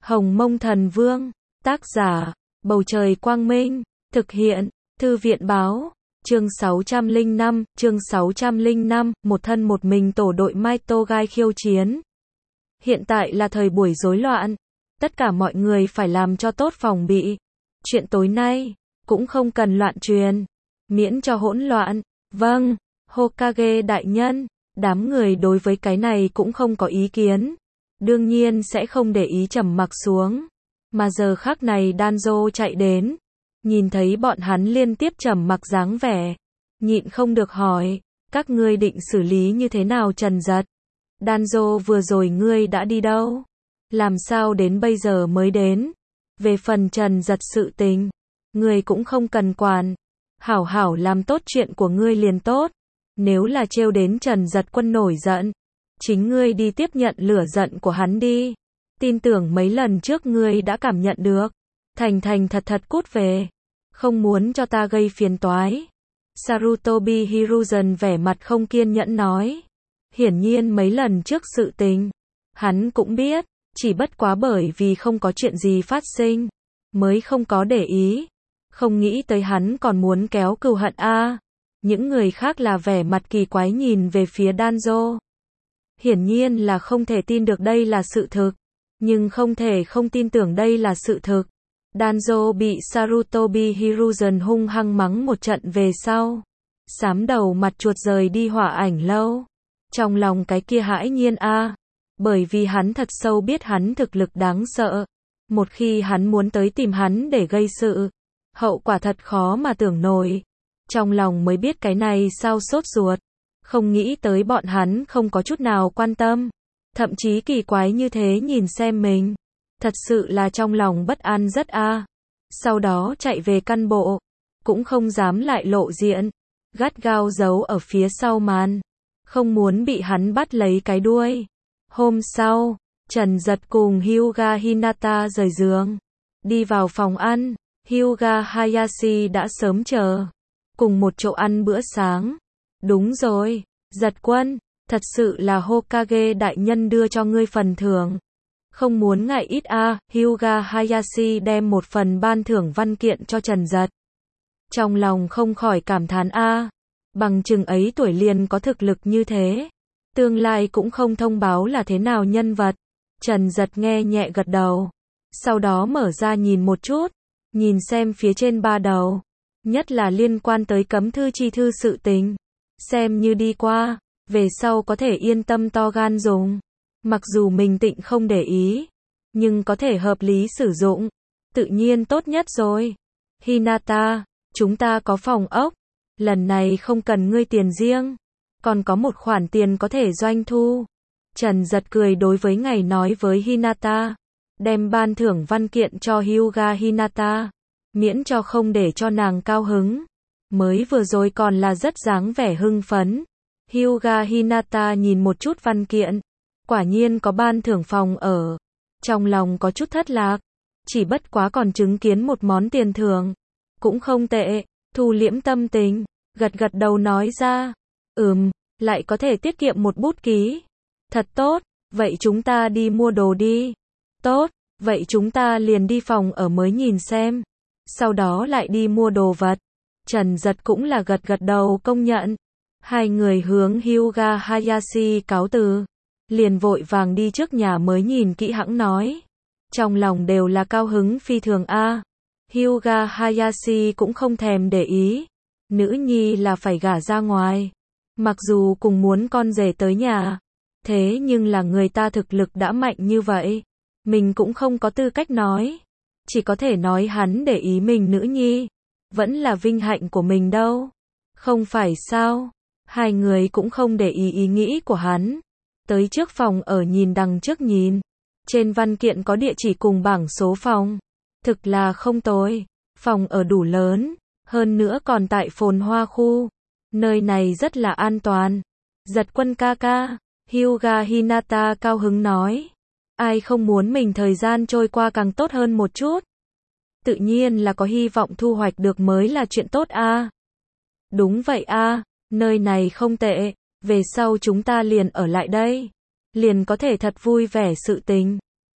Hồng Mông Thần Vương, tác giả, Bầu Trời Quang Minh, thực hiện, Thư viện Báo, chương 605, một thân một mình tổ đội Mai Tô Gai khiêu chiến. Hiện tại là thời buổi rối loạn, tất cả mọi người phải làm cho tốt phòng bị. Chuyện tối nay, cũng không cần loạn truyền, miễn cho hỗn loạn. Vâng, Hokage đại nhân, đám người đối với cái này cũng không có ý kiến. Đương nhiên sẽ không để ý trầm mặc xuống. Mà giờ khắc này Danzo chạy đến, nhìn thấy bọn hắn liên tiếp trầm mặc dáng vẻ, nhịn không được hỏi, các ngươi định xử lý như thế nào Trần Dật? Danzo vừa rồi ngươi đã đi đâu? Làm sao đến bây giờ mới đến? Về phần Trần Dật sự tình, ngươi cũng không cần quản. Hảo hảo làm tốt chuyện của ngươi liền tốt. Nếu là trêu đến Trần Dật Quân nổi giận, chính ngươi đi tiếp nhận lửa giận của hắn đi. Tin tưởng mấy lần trước ngươi đã cảm nhận được. Thành thành thật thật cút về. Không muốn cho ta gây phiền toái. Sarutobi Hiruzen vẻ mặt không kiên nhẫn nói. Hiển nhiên mấy lần trước sự tình, hắn cũng biết, chỉ bất quá bởi vì không có chuyện gì phát sinh, mới không có để ý. Không nghĩ tới hắn còn muốn kéo cừu hận a. Những người khác là vẻ mặt kỳ quái nhìn về phía Danzo. Hiển nhiên là không thể tin được đây là sự thực, nhưng không thể không tin tưởng đây là sự thực. Danzo bị Sarutobi Hiruzen hung hăng mắng một trận về sau, xám đầu mặt chuột rời đi hỏa ảnh lâu. Trong lòng cái kia hãi nhiên a, bởi vì hắn thật sâu biết hắn thực lực đáng sợ. Một khi hắn muốn tới tìm hắn để gây sự, hậu quả thật khó mà tưởng nổi. Trong lòng mới biết cái này sao sốt ruột, không nghĩ tới bọn hắn không có chút nào quan tâm, thậm chí kỳ quái như thế nhìn xem mình. Thật sự là trong lòng bất an rất a. Sau đó chạy về căn bộ, cũng không dám lại lộ diện, gắt gao giấu ở phía sau màn, không muốn bị hắn bắt lấy cái đuôi. Hôm sau, Trần Dật cùng Hyuga Hinata rời giường, đi vào phòng ăn. Hyuga Hayashi đã sớm chờ, cùng một chỗ ăn bữa sáng. Đúng rồi, Dật Quân, thật sự là Hokage đại nhân đưa cho ngươi phần thưởng. Không muốn ngại ít a. Hyuga Hayashi đem một phần ban thưởng văn kiện cho Trần Dật. Trong lòng không khỏi cảm thán a, bằng chừng ấy tuổi liền có thực lực như thế, tương lai cũng không thông báo là thế nào nhân vật. Trần Dật nghe nhẹ gật đầu, sau đó mở ra nhìn một chút, nhìn xem phía trên ba đầu, nhất là liên quan tới cấm thư chi thư sự tình, xem như đi qua, về sau có thể yên tâm to gan dùng. Mặc dù mình tịnh không để ý, nhưng có thể hợp lý sử dụng, tự nhiên tốt nhất rồi. Hinata, chúng ta có phòng ốc, lần này không cần ngươi tiền riêng, còn có một khoản tiền có thể doanh thu. Trần Dật cười đối với ngày nói với Hinata, đem ban thưởng văn kiện cho Hyuga Hinata, miễn cho không để cho nàng cao hứng. Mới vừa rồi còn là rất dáng vẻ hưng phấn. Hyuga Hinata nhìn một chút văn kiện, quả nhiên có ban thưởng phòng ở. Trong lòng có chút thất lạc, chỉ bất quá còn chứng kiến một món tiền thưởng, cũng không tệ. Thu liễm tâm tình, gật gật đầu nói ra, lại có thể tiết kiệm một bút ký. Thật tốt, vậy chúng ta đi mua đồ đi. Tốt, vậy chúng ta liền đi phòng ở mới nhìn xem, sau đó lại đi mua đồ vật. Trần Dật cũng là gật gật đầu công nhận. Hai người hướng Hyuga Hayashi cáo từ, liền vội vàng đi trước nhà mới nhìn kỹ hãng nói. Trong lòng đều là cao hứng phi thường a. Hyuga Hayashi cũng không thèm để ý, nữ nhi là phải gả ra ngoài. Mặc dù cùng muốn con rể tới nhà, thế nhưng là người ta thực lực đã mạnh như vậy, mình cũng không có tư cách nói. Chỉ có thể nói hắn để ý mình nữ nhi, vẫn là vinh hạnh của mình đâu. Không phải sao? Hai người cũng không để ý ý nghĩ của hắn. Tới trước phòng ở nhìn đằng trước nhìn. Trên văn kiện có địa chỉ cùng bảng số phòng. Thực là không tồi. Phòng ở đủ lớn. Hơn nữa còn tại phồn hoa khu. Nơi này rất là an toàn. Dật Quân ca ca. Hyuga Hinata cao hứng nói. Ai không muốn mình thời gian trôi qua càng tốt hơn một chút. Tự nhiên là có hy vọng thu hoạch được mới là chuyện tốt a. Đúng vậy a, nơi này không tệ, về sau chúng ta liền ở lại đây, liền có thể thật vui vẻ sự tình.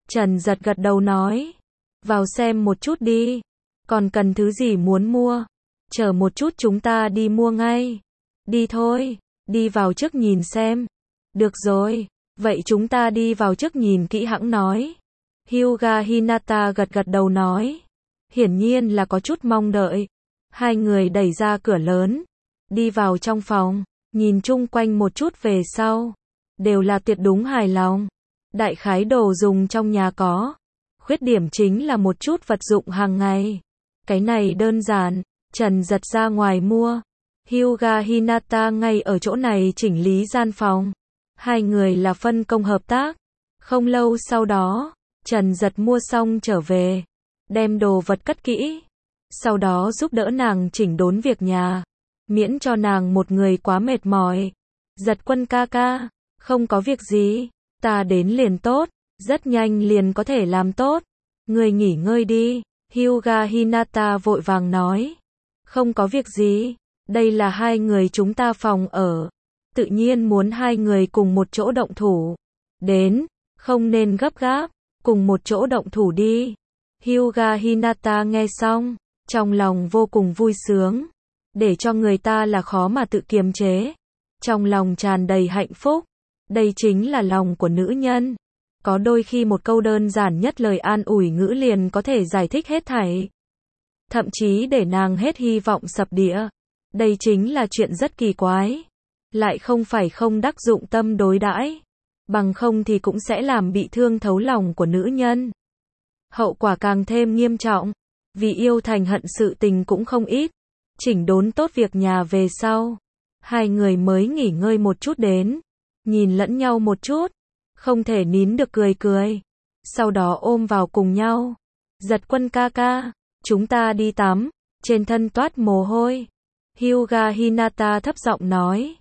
Trần Giật gật đầu nói. Vào xem một chút đi. Còn cần thứ gì muốn mua? Chờ một chút chúng ta đi mua ngay. Đi thôi, đi vào trước nhìn xem. Được rồi, vậy chúng ta đi vào trước nhìn kỹ hãng nói. Hyuga Hinata gật gật đầu nói. Hiển nhiên là có chút mong đợi. Hai người đẩy ra cửa lớn. Đi vào trong phòng, nhìn chung quanh một chút về sau. Đều là tuyệt đúng hài lòng. Đại khái đồ dùng trong nhà có. Khuyết điểm chính là một chút vật dụng hàng ngày. Cái này đơn giản, Trần Giật ra ngoài mua. Hyuga Hinata ngay ở chỗ này chỉnh lý gian phòng. Hai người là phân công hợp tác. Không lâu sau đó, Trần Giật mua xong trở về. Đem đồ vật cất kỹ. Sau đó giúp đỡ nàng chỉnh đốn việc nhà. Miễn cho nàng một người quá mệt mỏi. Giật Quân ca ca, không có việc gì. Ta đến liền tốt. Rất nhanh liền có thể làm tốt. Người nghỉ ngơi đi. Hyuga Hinata vội vàng nói. Không có việc gì. Đây là hai người chúng ta phòng ở. Tự nhiên muốn hai người cùng một chỗ động thủ. Đến, không nên gấp gáp. Cùng một chỗ động thủ đi. Hyuga Hinata nghe xong. Trong lòng vô cùng vui sướng. Để cho người ta là khó mà tự kiềm chế. Trong lòng tràn đầy hạnh phúc. Đây chính là lòng của nữ nhân. Có đôi khi một câu đơn giản nhất lời an ủi ngữ liền có thể giải thích hết thảy. Thậm chí để nàng hết hy vọng sập đĩa. Đây chính là chuyện rất kỳ quái. Lại không phải không đắc dụng tâm đối đãi. Bằng không thì cũng sẽ làm bị thương thấu lòng của nữ nhân. Hậu quả càng thêm nghiêm trọng. Vì yêu thành hận sự tình cũng không ít. Chỉnh đốn tốt việc nhà về sau. Hai người mới nghỉ ngơi một chút đến. Nhìn lẫn nhau một chút. Không thể nín được cười cười. Sau đó ôm vào cùng nhau. Giật Quân ca ca, chúng ta đi tắm. Trên thân toát mồ hôi. Hyuga Hinata thấp giọng nói.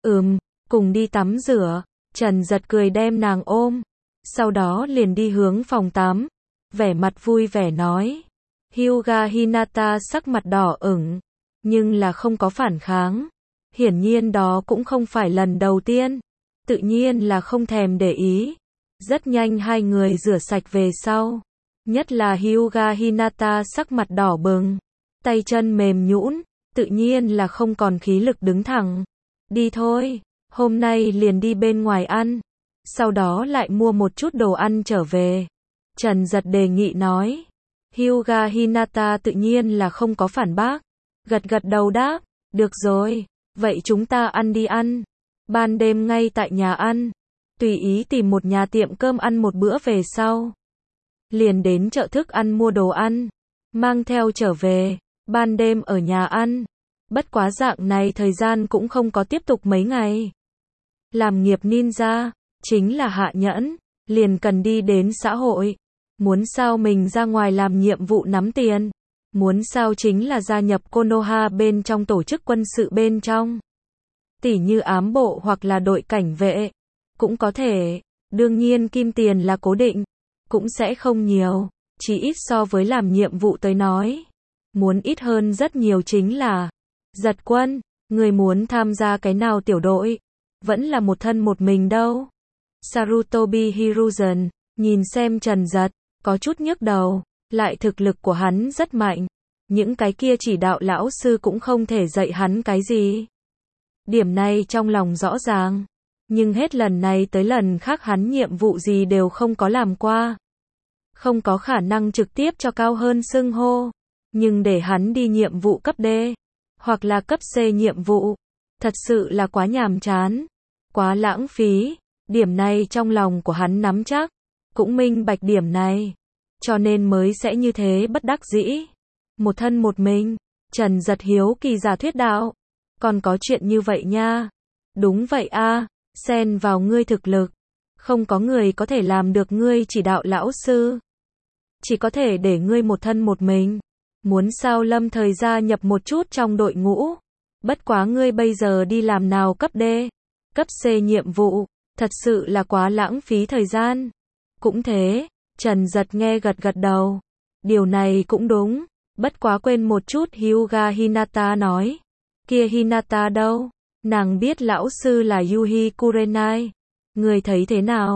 Cùng đi tắm rửa. Trần Giật cười đem nàng ôm. Sau đó liền đi hướng phòng tắm. Vẻ mặt vui vẻ nói. Hyuga Hinata sắc mặt đỏ ửng. Nhưng là không có phản kháng. Hiển nhiên đó cũng không phải lần đầu tiên. Tự nhiên là không thèm để ý. Rất nhanh hai người rửa sạch về sau. Nhất là Hyuga Hinata sắc mặt đỏ bừng. Tay chân mềm nhũn. Tự nhiên là không còn khí lực đứng thẳng. Đi thôi. Hôm nay liền đi bên ngoài ăn. Sau đó lại mua một chút đồ ăn trở về. Trần Giật đề nghị nói. Hyuga Hinata tự nhiên là không có phản bác. Gật gật đầu đáp. Được rồi. Vậy chúng ta ăn đi ăn. Ban đêm ngay tại nhà ăn. Tùy ý tìm một nhà tiệm cơm ăn một bữa về sau. Liền đến chợ thức ăn mua đồ ăn. Mang theo trở về. Ban đêm ở nhà ăn. Bất quá dạng này thời gian cũng không có tiếp tục mấy ngày. Làm nghiệp ninja, chính là hạ nhẫn. Liền cần đi đến xã hội. Muốn sao mình ra ngoài làm nhiệm vụ nắm tiền. Muốn sao chính là gia nhập Konoha bên trong tổ chức quân sự bên trong. Tỉ như ám bộ hoặc là đội cảnh vệ. Cũng có thể. Đương nhiên kim tiền là cố định. Cũng sẽ không nhiều. Chỉ ít so với làm nhiệm vụ tới nói. Muốn ít hơn rất nhiều chính là. Giật Quân, người muốn tham gia cái nào tiểu đội? Vẫn là một thân một mình đâu. Sarutobi Hiruzen, nhìn xem Trần Giật, có chút nhức đầu. Lại thực lực của hắn rất mạnh. Những cái kia chỉ đạo lão sư cũng không thể dạy hắn cái gì. Điểm này trong lòng rõ ràng. Nhưng hết lần này tới lần khác hắn nhiệm vụ gì đều không có làm qua. Không có khả năng trực tiếp cho cao hơn xưng hô. Nhưng để hắn đi nhiệm vụ cấp D. Hoặc là cấp C nhiệm vụ. Thật sự là quá nhàm chán. Quá lãng phí. Điểm này trong lòng của hắn nắm chắc. Cũng minh bạch điểm này. Cho nên mới sẽ như thế bất đắc dĩ. Một thân một mình. Trần Giật hiếu kỳ giả thuyết đạo. Còn có chuyện như vậy nha. Đúng vậy a, xen vào ngươi thực lực. Không có người có thể làm được ngươi chỉ đạo lão sư. Chỉ có thể để ngươi một thân một mình. Muốn sao lâm thời gia nhập một chút trong đội ngũ. Bất quá ngươi bây giờ đi làm nào cấp D, cấp C nhiệm vụ. Thật sự là quá lãng phí thời gian. Cũng thế, Trần Giật nghe gật gật đầu. Điều này cũng đúng. Bất quá quên một chút Hyuga Hinata nói. Kia Hinata đâu? Nàng biết lão sư là Yuhi Kurenai. Người thấy thế nào?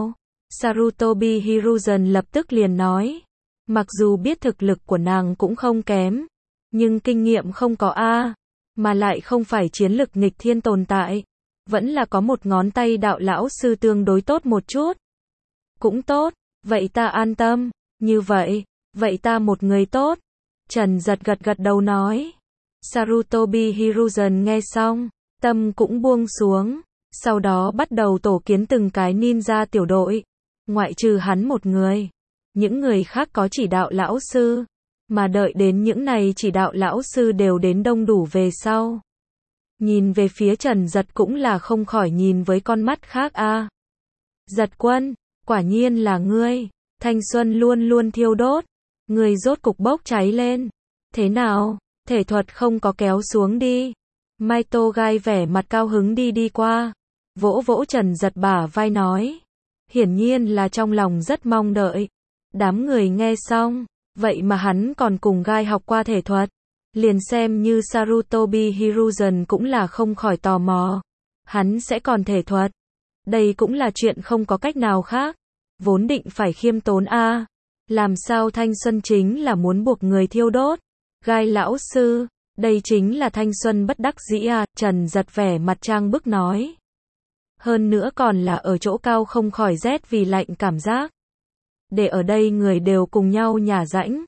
Sarutobi Hiruzen lập tức liền nói. Mặc dù biết thực lực của nàng cũng không kém, nhưng kinh nghiệm không có a, mà lại không phải chiến lực nghịch thiên tồn tại, vẫn là có một ngón tay đạo lão sư tương đối tốt một chút. Cũng tốt, vậy ta an tâm, như vậy ta một người tốt. Trần Giật gật đầu nói. Sarutobi Hiruzen nghe xong, tâm cũng buông xuống, sau đó bắt đầu tổ kiến từng cái ninja tiểu đội, ngoại trừ hắn một người. Những người khác có chỉ đạo lão sư, mà đợi đến những này chỉ đạo lão sư đều đến đông đủ về sau. Nhìn về phía Trần Giật cũng là không khỏi nhìn với con mắt khác a. Giật quân, quả nhiên là ngươi, thanh xuân luôn luôn thiêu đốt, ngươi rốt cục bốc cháy lên. Thế nào, thể thuật không có kéo xuống đi. Mai Tô Gai vẻ mặt cao hứng đi qua, vỗ vỗ Trần Giật bả vai nói. Hiển nhiên là trong lòng rất mong đợi. Đám người nghe xong, vậy mà hắn còn cùng Gai học qua thể thuật. Liền xem như Sarutobi Hiruzen cũng là không khỏi tò mò. Hắn sẽ còn thể thuật. Đây cũng là chuyện không có cách nào khác. Vốn định phải khiêm tốn a, làm sao thanh xuân chính là muốn buộc người thiêu đốt. Gai lão sư, đây chính là thanh xuân bất đắc dĩ à, Trần Giật vẻ mặt trang bức nói. Hơn nữa còn là ở chỗ cao không khỏi rét vì lạnh cảm giác. Để ở đây người đều cùng nhau nhả rãnh.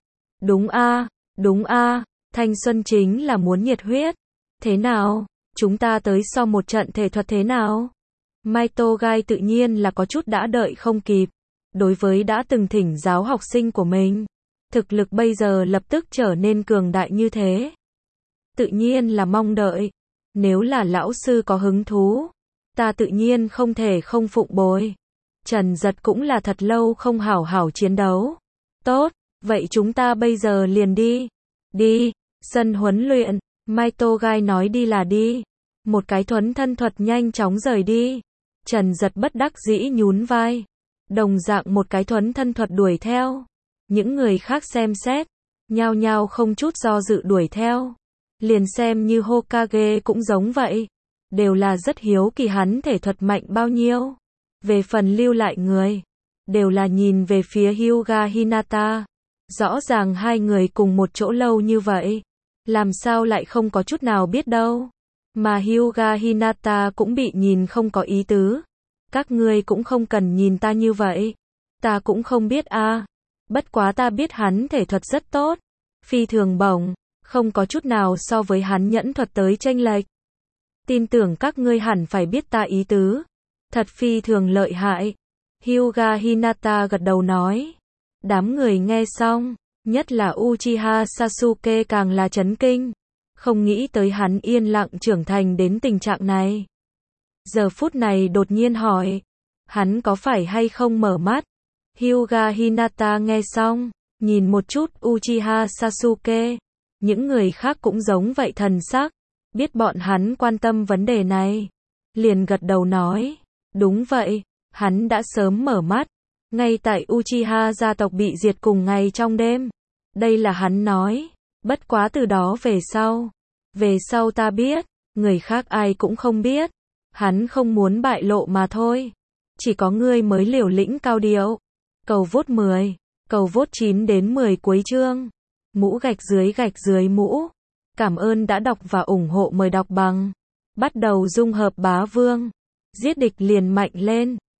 Đúng a, thanh xuân chính là muốn nhiệt huyết. Thế nào, chúng ta tới sau một trận thể thuật thế nào? Mai Tô Gai tự nhiên là có chút đã đợi không kịp. Đối với đã từng thỉnh giáo học sinh của mình, thực lực bây giờ lập tức trở nên cường đại như thế. Tự nhiên là mong đợi. Nếu là lão sư có hứng thú, ta tự nhiên không thể không phụng bồi. Trần Giật cũng là thật lâu không hảo hảo chiến đấu. Tốt, vậy chúng ta bây giờ liền đi. Đi, sân huấn luyện. Mai Tô Gai nói đi là đi. Một cái thuấn thân thuật nhanh chóng rời đi. Trần Giật bất đắc dĩ nhún vai. Đồng dạng một cái thuấn thân thuật đuổi theo. Những người khác xem xét, nhao nhao không chút do dự đuổi theo. Liền xem như Hokage cũng giống vậy. Đều là rất hiếu kỳ hắn thể thuật mạnh bao nhiêu. Về phần lưu lại người, đều là nhìn về phía Hyuga Hinata. Rõ ràng hai người cùng một chỗ lâu như vậy, làm sao lại không có chút nào biết đâu. Mà Hyuga Hinata cũng bị nhìn không có ý tứ. Các ngươi cũng không cần nhìn ta như vậy. Ta cũng không biết a. Bất quá ta biết hắn thể thuật rất tốt. Phi thường bổng, không có chút nào so với hắn nhẫn thuật tới chênh lệch. Tin tưởng các ngươi hẳn phải biết ta ý tứ. Thật phi thường lợi hại. Hyuga Hinata gật đầu nói. Đám người nghe xong, nhất là Uchiha Sasuke càng là chấn kinh. Không nghĩ tới hắn yên lặng trưởng thành đến tình trạng này. Giờ phút này đột nhiên hỏi, hắn có phải hay không mở mắt? Hyuga Hinata nghe xong, nhìn một chút Uchiha Sasuke. Những người khác cũng giống vậy thần sắc, biết bọn hắn quan tâm vấn đề này. Liền gật đầu nói, đúng vậy, hắn đã sớm mở mắt. Ngay tại Uchiha gia tộc bị diệt cùng ngày trong đêm. Đây là hắn nói, bất quá từ đó về sau ta biết, người khác ai cũng không biết. Hắn không muốn bại lộ mà thôi. Chỉ có ngươi mới liều lĩnh cao điệu. Cầu vote 10, cầu vote 9 đến 10 cuối chương. Mũ gạch dưới mũ. Cảm ơn đã đọc và ủng hộ, mời đọc bằng. Bắt đầu dung hợp bá vương. Giết địch liền mạnh lên.